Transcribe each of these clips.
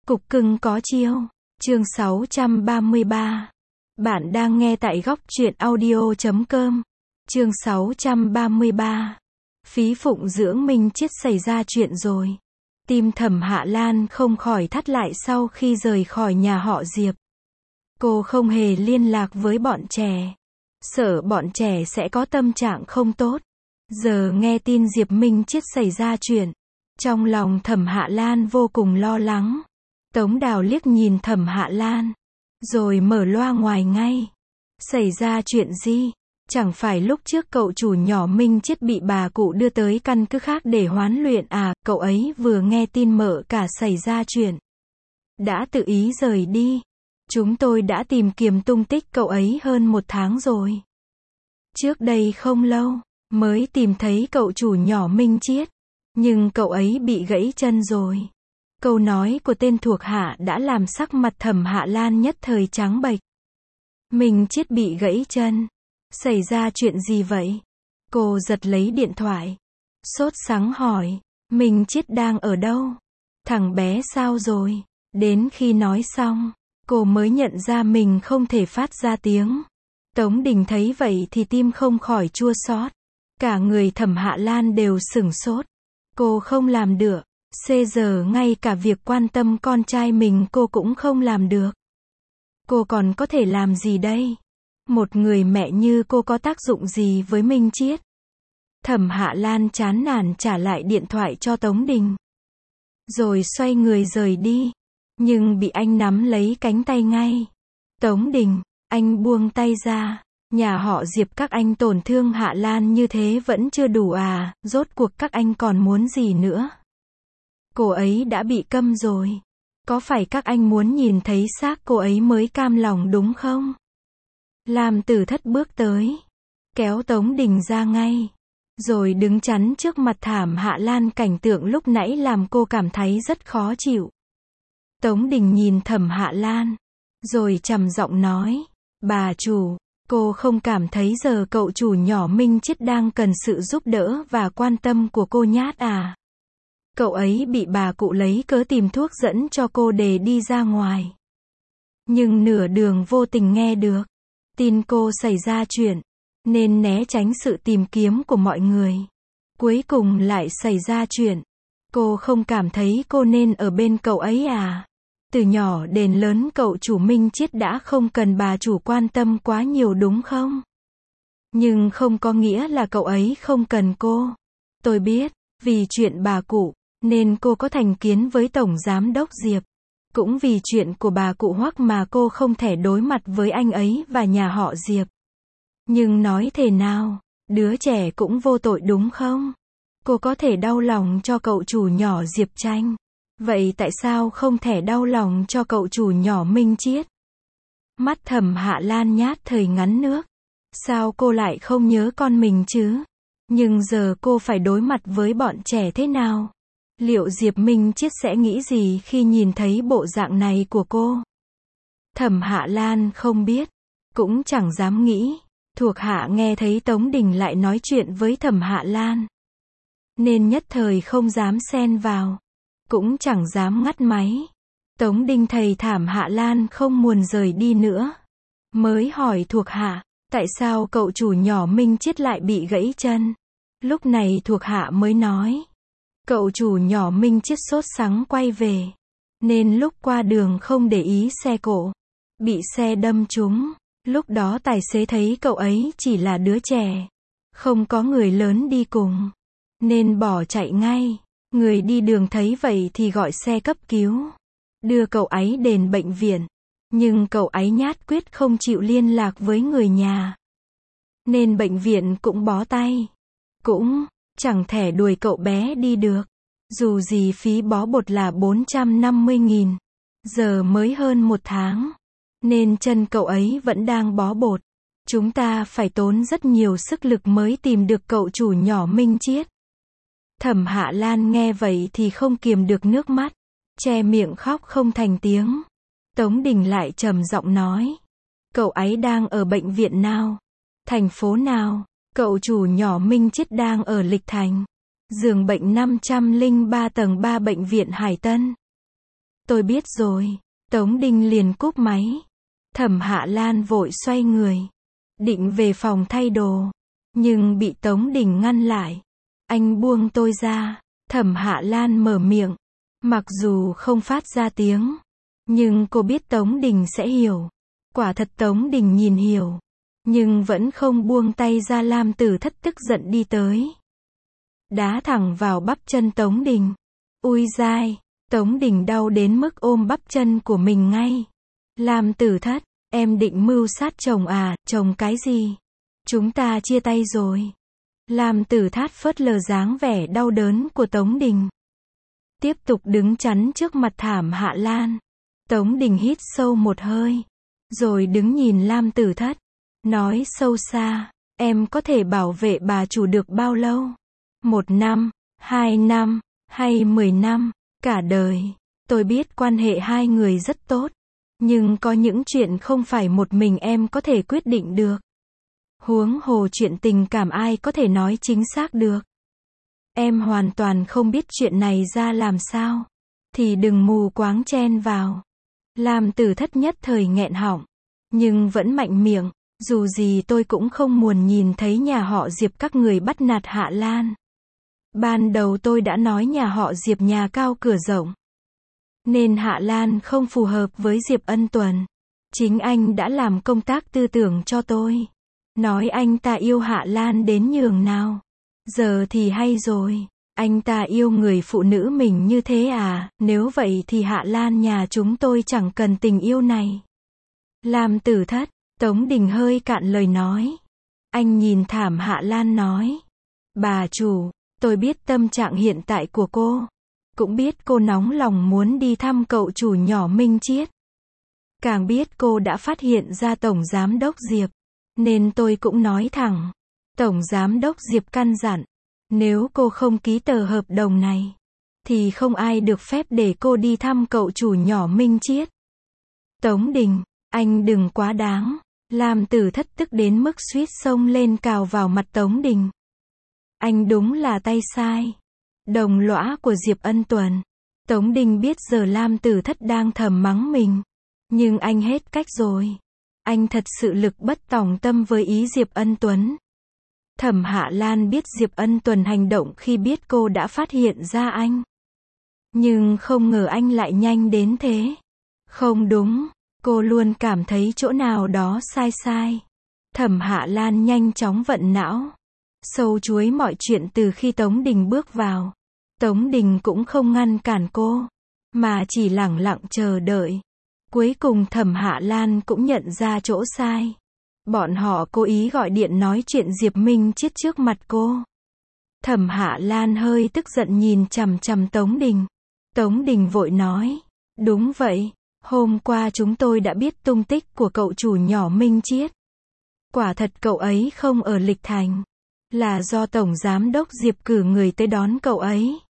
Cục cưng có chiêu. Chương 633. Bạn đang nghe tại góc truyện audio.com. Chương 633. Phí phụng dưỡng Minh Chiết xảy ra chuyện rồi. Tim Thẩm Hạ Lan không khỏi thắt lại sau khi rời khỏi nhà họ Diệp. Cô không hề liên lạc với bọn trẻ. Sợ bọn trẻ sẽ có tâm trạng không tốt. Giờ nghe tin Diệp Minh Chiết xảy ra chuyện. Trong lòng Thẩm Hạ Lan vô cùng lo lắng. Tống Đào liếc nhìn Thẩm Hạ Lan. Rồi mở loa ngoài ngay. Xảy ra chuyện gì? Chẳng phải lúc trước cậu chủ nhỏ Minh Chiết bị bà cụ đưa tới căn cứ khác để huấn luyện à? Cậu ấy vừa nghe tin mợ cả xảy ra chuyện. Đã tự ý rời đi. Chúng tôi đã tìm kiếm tung tích cậu ấy hơn 1 tháng rồi. Trước đây không lâu, mới tìm thấy cậu chủ nhỏ Minh Chiết. Nhưng cậu ấy bị gãy chân rồi. Câu nói của tên thuộc hạ đã làm sắc mặt Thẩm Hạ Lan nhất thời trắng bệch. Minh Chiết bị gãy chân. Xảy ra chuyện gì vậy? Cô giật lấy điện thoại. Sốt sắng hỏi. Minh Chiết đang ở đâu? Thằng bé sao rồi? Đến khi nói xong, cô mới nhận ra mình không thể phát ra tiếng. Tống Đình thấy vậy thì tim không khỏi chua xót. Cả người Thẩm Hạ Lan đều sửng sốt. Cô không làm được. Giờ ngay cả việc quan tâm con trai mình cô cũng không làm được. Cô còn có thể làm gì đây? Một người mẹ như cô có tác dụng gì với Minh Chiết? Thẩm Hạ Lan chán nản trả lại điện thoại cho Tống Đình. Rồi xoay người rời đi. Nhưng bị anh nắm lấy cánh tay ngay. Tống Đình, anh buông tay ra. Nhà họ Diệp các anh tổn thương Hạ Lan như thế vẫn chưa đủ à? Rốt cuộc các anh còn muốn gì nữa? Cô ấy đã bị câm rồi. Có phải các anh muốn nhìn thấy xác cô ấy mới cam lòng đúng không? Lam Tử Thất bước tới. Kéo Tống Đình ra ngay. Rồi đứng chắn trước mặt Thẩm Hạ Lan, cảnh tượng lúc nãy làm cô cảm thấy rất khó chịu. Tống Đình nhìn Thẩm Hạ Lan. Rồi trầm giọng nói. Bà chủ, cô không cảm thấy giờ cậu chủ nhỏ Minh Chiết đang cần sự giúp đỡ và quan tâm của cô nhát à? Cậu ấy bị bà cụ lấy cớ tìm thuốc dẫn cho cô để đi ra ngoài. Nhưng nửa đường vô tình nghe được tin cô xảy ra chuyện, nên né tránh sự tìm kiếm của mọi người. Cuối cùng lại xảy ra chuyện. Cô không cảm thấy cô nên ở bên cậu ấy à? Từ nhỏ đến lớn cậu chủ Minh Chiết đã không cần bà chủ quan tâm quá nhiều đúng không? Nhưng không có nghĩa là cậu ấy không cần cô. Tôi biết, vì chuyện bà cụ, nên cô có thành kiến với Tổng Giám Đốc Diệp. Cũng vì chuyện của bà cụ Hoắc mà cô không thể đối mặt với anh ấy và nhà họ Diệp. Nhưng nói thế nào, đứa trẻ cũng vô tội đúng không? Cô có thể đau lòng cho cậu chủ nhỏ Diệp Tranh. Vậy tại sao không thể đau lòng cho cậu chủ nhỏ Minh Chiết? Mắt Thẩm Hạ Lan nhát thời ngắn nước. Sao cô lại không nhớ con mình chứ? Nhưng giờ cô phải đối mặt với bọn trẻ thế nào? Liệu Diệp Minh Chiết sẽ nghĩ gì khi nhìn thấy bộ dạng này của cô? Thẩm Hạ Lan không biết, cũng chẳng dám nghĩ. Thuộc hạ nghe thấy Tống Đình lại nói chuyện với Thẩm Hạ Lan, nên nhất thời không dám xen vào, cũng chẳng dám ngắt máy. Tống Đình thấy Thẩm Hạ Lan không muốn rời đi nữa, mới hỏi thuộc hạ, tại sao cậu chủ nhỏ Minh Chiết lại bị gãy chân? Lúc này thuộc hạ mới nói, cậu chủ nhỏ Minh Chiết sốt sắng quay về, nên lúc qua đường không để ý xe cộ, bị xe đâm trúng. Lúc đó tài xế thấy cậu ấy chỉ là đứa trẻ, không có người lớn đi cùng, nên bỏ chạy ngay. Người đi đường thấy vậy thì gọi xe cấp cứu, đưa cậu ấy đến bệnh viện. Nhưng cậu ấy nhát quyết không chịu liên lạc với người nhà, nên bệnh viện cũng bó tay. Cũng chẳng thể đuổi cậu bé đi được. Dù gì phí bó bột là 450.000. Giờ mới hơn 1 tháng. Nên chân cậu ấy vẫn đang bó bột. Chúng ta phải tốn rất nhiều sức lực mới tìm được cậu chủ nhỏ Minh Chiết. Thẩm Hạ Lan nghe vậy thì không kiềm được nước mắt, che miệng khóc không thành tiếng. Tống Đình lại trầm giọng nói. Cậu ấy đang ở bệnh viện nào? Thành phố nào? Cậu chủ nhỏ Minh Chiết đang ở Lịch Thành. Giường bệnh 503 tầng 3 bệnh viện Hải Tân. tôi biết rồi. Tống Đình liền cúp máy. Thẩm Hạ Lan vội xoay người, định về phòng thay đồ, nhưng bị Tống Đình ngăn lại. Anh buông tôi ra. Thẩm Hạ Lan mở miệng, mặc dù không phát ra tiếng, nhưng cô biết Tống Đình sẽ hiểu. Quả thật Tống Đình nhìn hiểu, nhưng vẫn không buông tay ra. Lam Tử Thất tức giận đi tới, đá thẳng vào bắp chân Tống Đình. Ui dai, Tống Đình đau đến mức ôm bắp chân của mình ngay. Lam Tử Thất, em định mưu sát chồng à? Chồng cái gì? Chúng ta chia tay rồi. Lam Tử Thát phớt lờ dáng vẻ đau đớn của Tống Đình, tiếp tục đứng chắn trước mặt Thẩm Hạ Lan. Tống Đình hít sâu một hơi, rồi đứng nhìn Lam Tử Thất, nói sâu xa, em có thể bảo vệ bà chủ được bao lâu? 1 năm, 2 năm, hay 10 năm, cả đời. Tôi biết quan hệ hai người rất tốt, nhưng có những chuyện không phải một mình em có thể quyết định được. Huống hồ chuyện tình cảm ai có thể nói chính xác được. Em hoàn toàn không biết chuyện này ra làm sao, thì đừng mù quáng chen vào. Lam Tử Thất nhất thời nghẹn họng, nhưng vẫn mạnh miệng, dù gì tôi cũng không muốn nhìn thấy nhà họ Diệp các người bắt nạt Hạ Lan. Ban đầu tôi đã nói nhà họ Diệp nhà cao cửa rộng, nên Hạ Lan không phù hợp với Diệp Ân Tuần. Chính anh đã làm công tác tư tưởng cho tôi, nói anh ta yêu Hạ Lan đến nhường nào. Giờ thì hay rồi, anh ta yêu người phụ nữ mình như thế à? Nếu vậy thì Hạ Lan nhà chúng tôi chẳng cần tình yêu này. Lam Tử Thất, Tống Đình hơi cạn lời nói. Anh nhìn Thẩm Hạ Lan nói, bà chủ, tôi biết tâm trạng hiện tại của cô, cũng biết cô nóng lòng muốn đi thăm cậu chủ nhỏ Minh Chiết. Càng biết cô đã phát hiện ra Tổng Giám đốc Diệp, nên tôi cũng nói thẳng. Tổng Giám đốc Diệp căn dặn, nếu cô không ký tờ hợp đồng này, thì không ai được phép để cô đi thăm cậu chủ nhỏ Minh Chiết. Tống Đình, anh đừng quá đáng. Lam Tử Thất tức đến mức suýt xông lên cào vào mặt Tống Đình. Anh đúng là tay sai, đồng lõa của Diệp Ân Tuần. Tống Đình biết giờ Lam Tử Thất đang thầm mắng mình, nhưng anh hết cách rồi. Anh thật sự lực bất tòng tâm với ý Diệp Ân Tuấn. Thẩm Hạ Lan biết Diệp Ân Tuần hành động khi biết cô đã phát hiện ra anh, nhưng không ngờ anh lại nhanh đến thế. Không đúng, cô luôn cảm thấy chỗ nào đó sai sai. Thẩm Hạ Lan nhanh chóng vận não, sâu chuối mọi chuyện từ khi Tống Đình bước vào. Tống Đình cũng không ngăn cản cô, mà chỉ lẳng lặng chờ đợi. Cuối cùng Thẩm Hạ Lan cũng nhận ra chỗ sai. Bọn họ cố ý gọi điện nói chuyện Diệp Minh Chiết trước mặt cô. Thẩm Hạ Lan hơi tức giận nhìn chằm chằm Tống Đình. Tống Đình vội nói, đúng vậy, hôm qua chúng tôi đã biết tung tích của cậu chủ nhỏ Minh Chiết. Quả thật cậu ấy không ở Lịch Thành, là do Tổng Giám đốc Diệp cử người tới đón cậu ấy,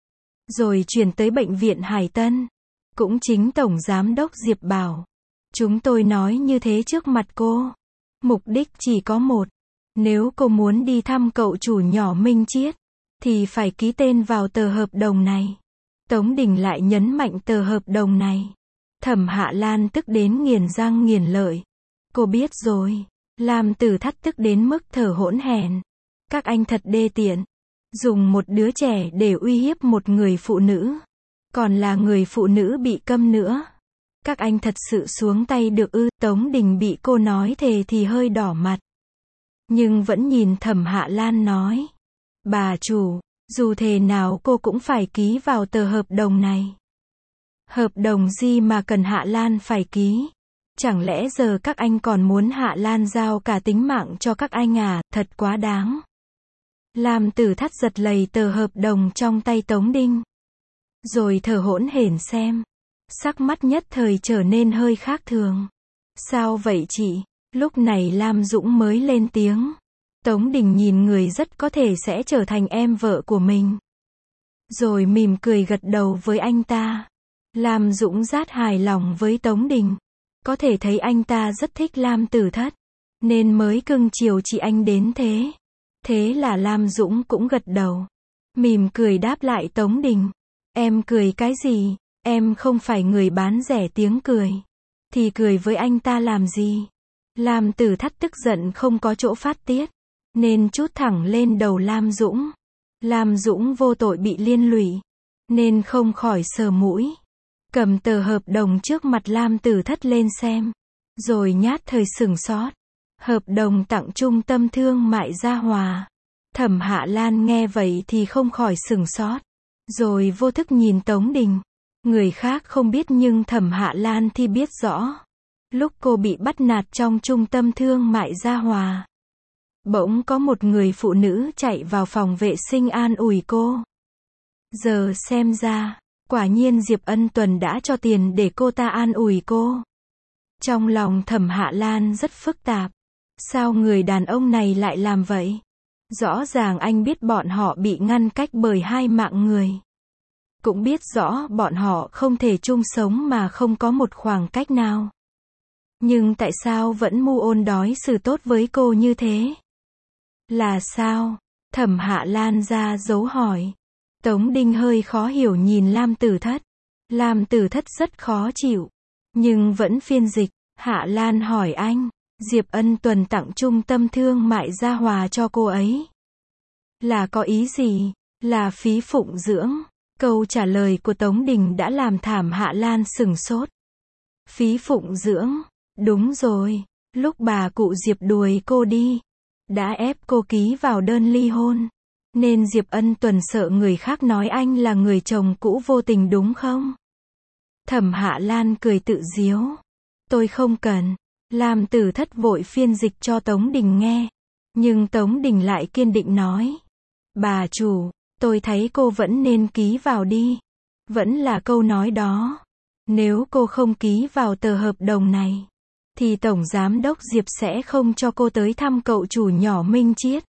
rồi chuyển tới bệnh viện Hải Tân. Cũng chính Tổng Giám đốc Diệp bảo chúng tôi nói như thế trước mặt cô. Mục đích chỉ có một, nếu cô muốn đi thăm cậu chủ nhỏ Minh Chiết, thì phải ký tên vào tờ hợp đồng này. Tống Đình lại nhấn mạnh tờ hợp đồng này. Thẩm Hạ Lan tức đến nghiến răng nghiến lợi. Cô biết rồi. Lam Tử Thất tức đến mức thở hổn hển. Các anh thật đê tiện, dùng một đứa trẻ để uy hiếp một người phụ nữ, còn là người phụ nữ bị câm nữa. Các anh thật sự xuống tay được ư? Tống Đình bị cô nói thề thì hơi đỏ mặt, nhưng vẫn nhìn Thẩm Hạ Lan nói, bà chủ, dù thế nào cô cũng phải ký vào tờ hợp đồng này. Hợp đồng gì mà cần Hạ Lan phải ký? Chẳng lẽ giờ các anh còn muốn Hạ Lan giao cả tính mạng cho các anh à? Thật quá đáng. Lam Tử Thất giật lầy tờ hợp đồng trong tay Tống Đình, rồi thở hổn hển xem. Sắc mắt nhất thời trở nên hơi khác thường. Sao vậy chị? Lúc này Lam Dũng mới lên tiếng. Tống Đình nhìn người rất có thể sẽ trở thành em vợ của mình, rồi mỉm cười gật đầu với anh ta. Lam Dũng rất hài lòng với Tống Đình. Có thể thấy anh ta rất thích Lam Tử Thất, nên mới cưng chiều chị anh đến thế. Thế là Lam Dũng cũng gật đầu, mỉm cười đáp lại Tống Đình. Em cười cái gì? Em không phải người bán rẻ tiếng cười. Thì cười với anh ta làm gì? Lam Tử Thắt tức giận không có chỗ phát tiết, nên trút thẳng lên đầu Lam Dũng. Lam Dũng vô tội bị liên lụy, nên không khỏi sờ mũi. Cầm tờ hợp đồng trước mặt Lam Tử Thất lên xem, rồi nhát thời sửng sốt. Hợp đồng tặng Trung tâm Thương mại Gia Hòa. Thẩm Hạ Lan nghe vậy thì không khỏi sửng sốt, rồi vô thức nhìn Tống Đình. Người khác không biết nhưng Thẩm Hạ Lan thì biết rõ. Lúc cô bị bắt nạt trong Trung tâm Thương mại Gia Hòa, bỗng có một người phụ nữ chạy vào phòng vệ sinh an ủi cô. Giờ xem ra, quả nhiên Diệp Ân Tuần đã cho tiền để cô ta an ủi cô. Trong lòng Thẩm Hạ Lan rất phức tạp. Sao người đàn ông này lại làm vậy? Rõ ràng anh biết bọn họ bị ngăn cách bởi 2 mạng người. Cũng biết rõ bọn họ không thể chung sống mà không có một khoảng cách nào. Nhưng tại sao vẫn mưu ôn đối xử tốt với cô như thế? Là sao? Thẩm Hạ Lan ra dấu hỏi. Tống Đinh hơi khó hiểu nhìn Lam Tử Thất. Lam Tử Thất rất khó chịu, nhưng vẫn phiên dịch. Hạ Lan hỏi anh, Diệp Ân Tuần tặng Trung tâm Thương mại Gia Hòa cho cô ấy là có ý gì? Là phí phụng dưỡng. Câu trả lời của Tống Đình đã làm Thẩm Hạ Lan sửng sốt. Phí phụng dưỡng? Đúng rồi, lúc bà cụ Diệp đuổi cô đi, đã ép cô ký vào đơn ly hôn, nên Diệp Ân Tuần sợ người khác nói anh là người chồng cũ vô tình đúng không? Thẩm Hạ Lan cười tự giễu. Tôi không cần. Lam Tử Thất vội phiên dịch cho Tống Đình nghe. Nhưng Tống Đình lại kiên định nói. Bà chủ, tôi thấy cô vẫn nên ký vào đi. Vẫn là câu nói đó. Nếu cô không ký vào tờ hợp đồng này, thì Tổng Giám đốc Diệp sẽ không cho cô tới thăm cậu chủ nhỏ Minh Chiết.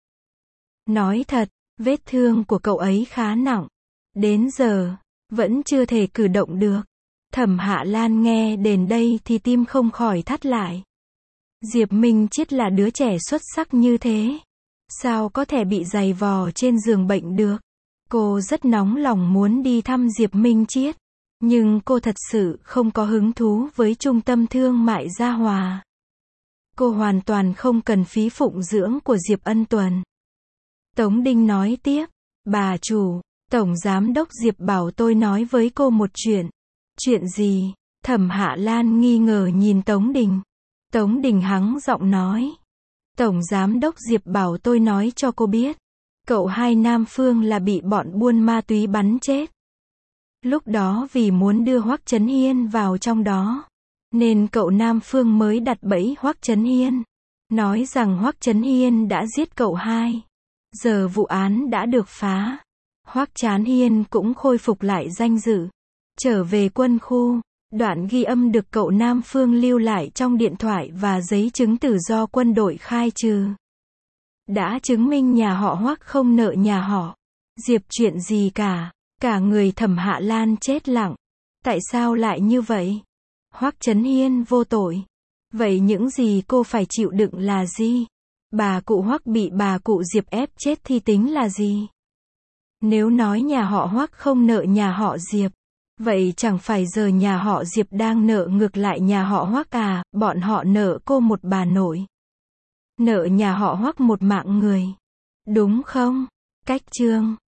Nói thật, vết thương của cậu ấy khá nặng. Đến giờ, vẫn chưa thể cử động được. Thẩm Hạ Lan nghe đến đây thì tim không khỏi thắt lại. Diệp Minh Chiết là đứa trẻ xuất sắc như thế, sao có thể bị giày vò trên giường bệnh được? Cô rất nóng lòng muốn đi thăm Diệp Minh Chiết, nhưng cô thật sự không có hứng thú với Trung tâm Thương mại Gia Hòa. Cô hoàn toàn không cần phí phụng dưỡng của Diệp Ân Tuần. Tống Đinh nói tiếp, bà chủ, Tổng Giám đốc Diệp bảo tôi nói với cô một chuyện. Chuyện gì? Thẩm Hạ Lan nghi ngờ nhìn Tống Đình. Tống Đình hắng giọng nói. Tổng Giám đốc Diệp bảo tôi nói cho cô biết. Cậu hai Nam Phương là bị bọn buôn ma túy bắn chết. Lúc đó vì muốn đưa Hoắc Chấn Hiên vào trong đó, nên cậu Nam Phương mới đặt bẫy Hoắc Chấn Hiên. Nói rằng Hoắc Chấn Hiên đã giết cậu hai. Giờ vụ án đã được phá. Hoắc Chấn Hiên cũng khôi phục lại danh dự. Trở về quân khu, đoạn ghi âm được cậu Nam Phương lưu lại trong điện thoại và giấy chứng tử do quân đội khai trừ, đã chứng minh nhà họ Hoắc không nợ nhà họ Diệp chuyện gì cả. Cả người Thẩm Hạ Lan chết lặng. Tại sao lại như vậy? Hoắc Chấn Hiên vô tội. Vậy những gì cô phải chịu đựng là gì? Bà cụ Hoắc bị bà cụ Diệp ép chết thì tính là gì? Nếu nói nhà họ Hoắc không nợ nhà họ Diệp, vậy chẳng phải giờ nhà họ Diệp đang nợ ngược lại nhà họ Hoắc à? Bọn họ nợ cô một bà nội, nợ nhà họ Hoắc một mạng người, đúng không? Cách chương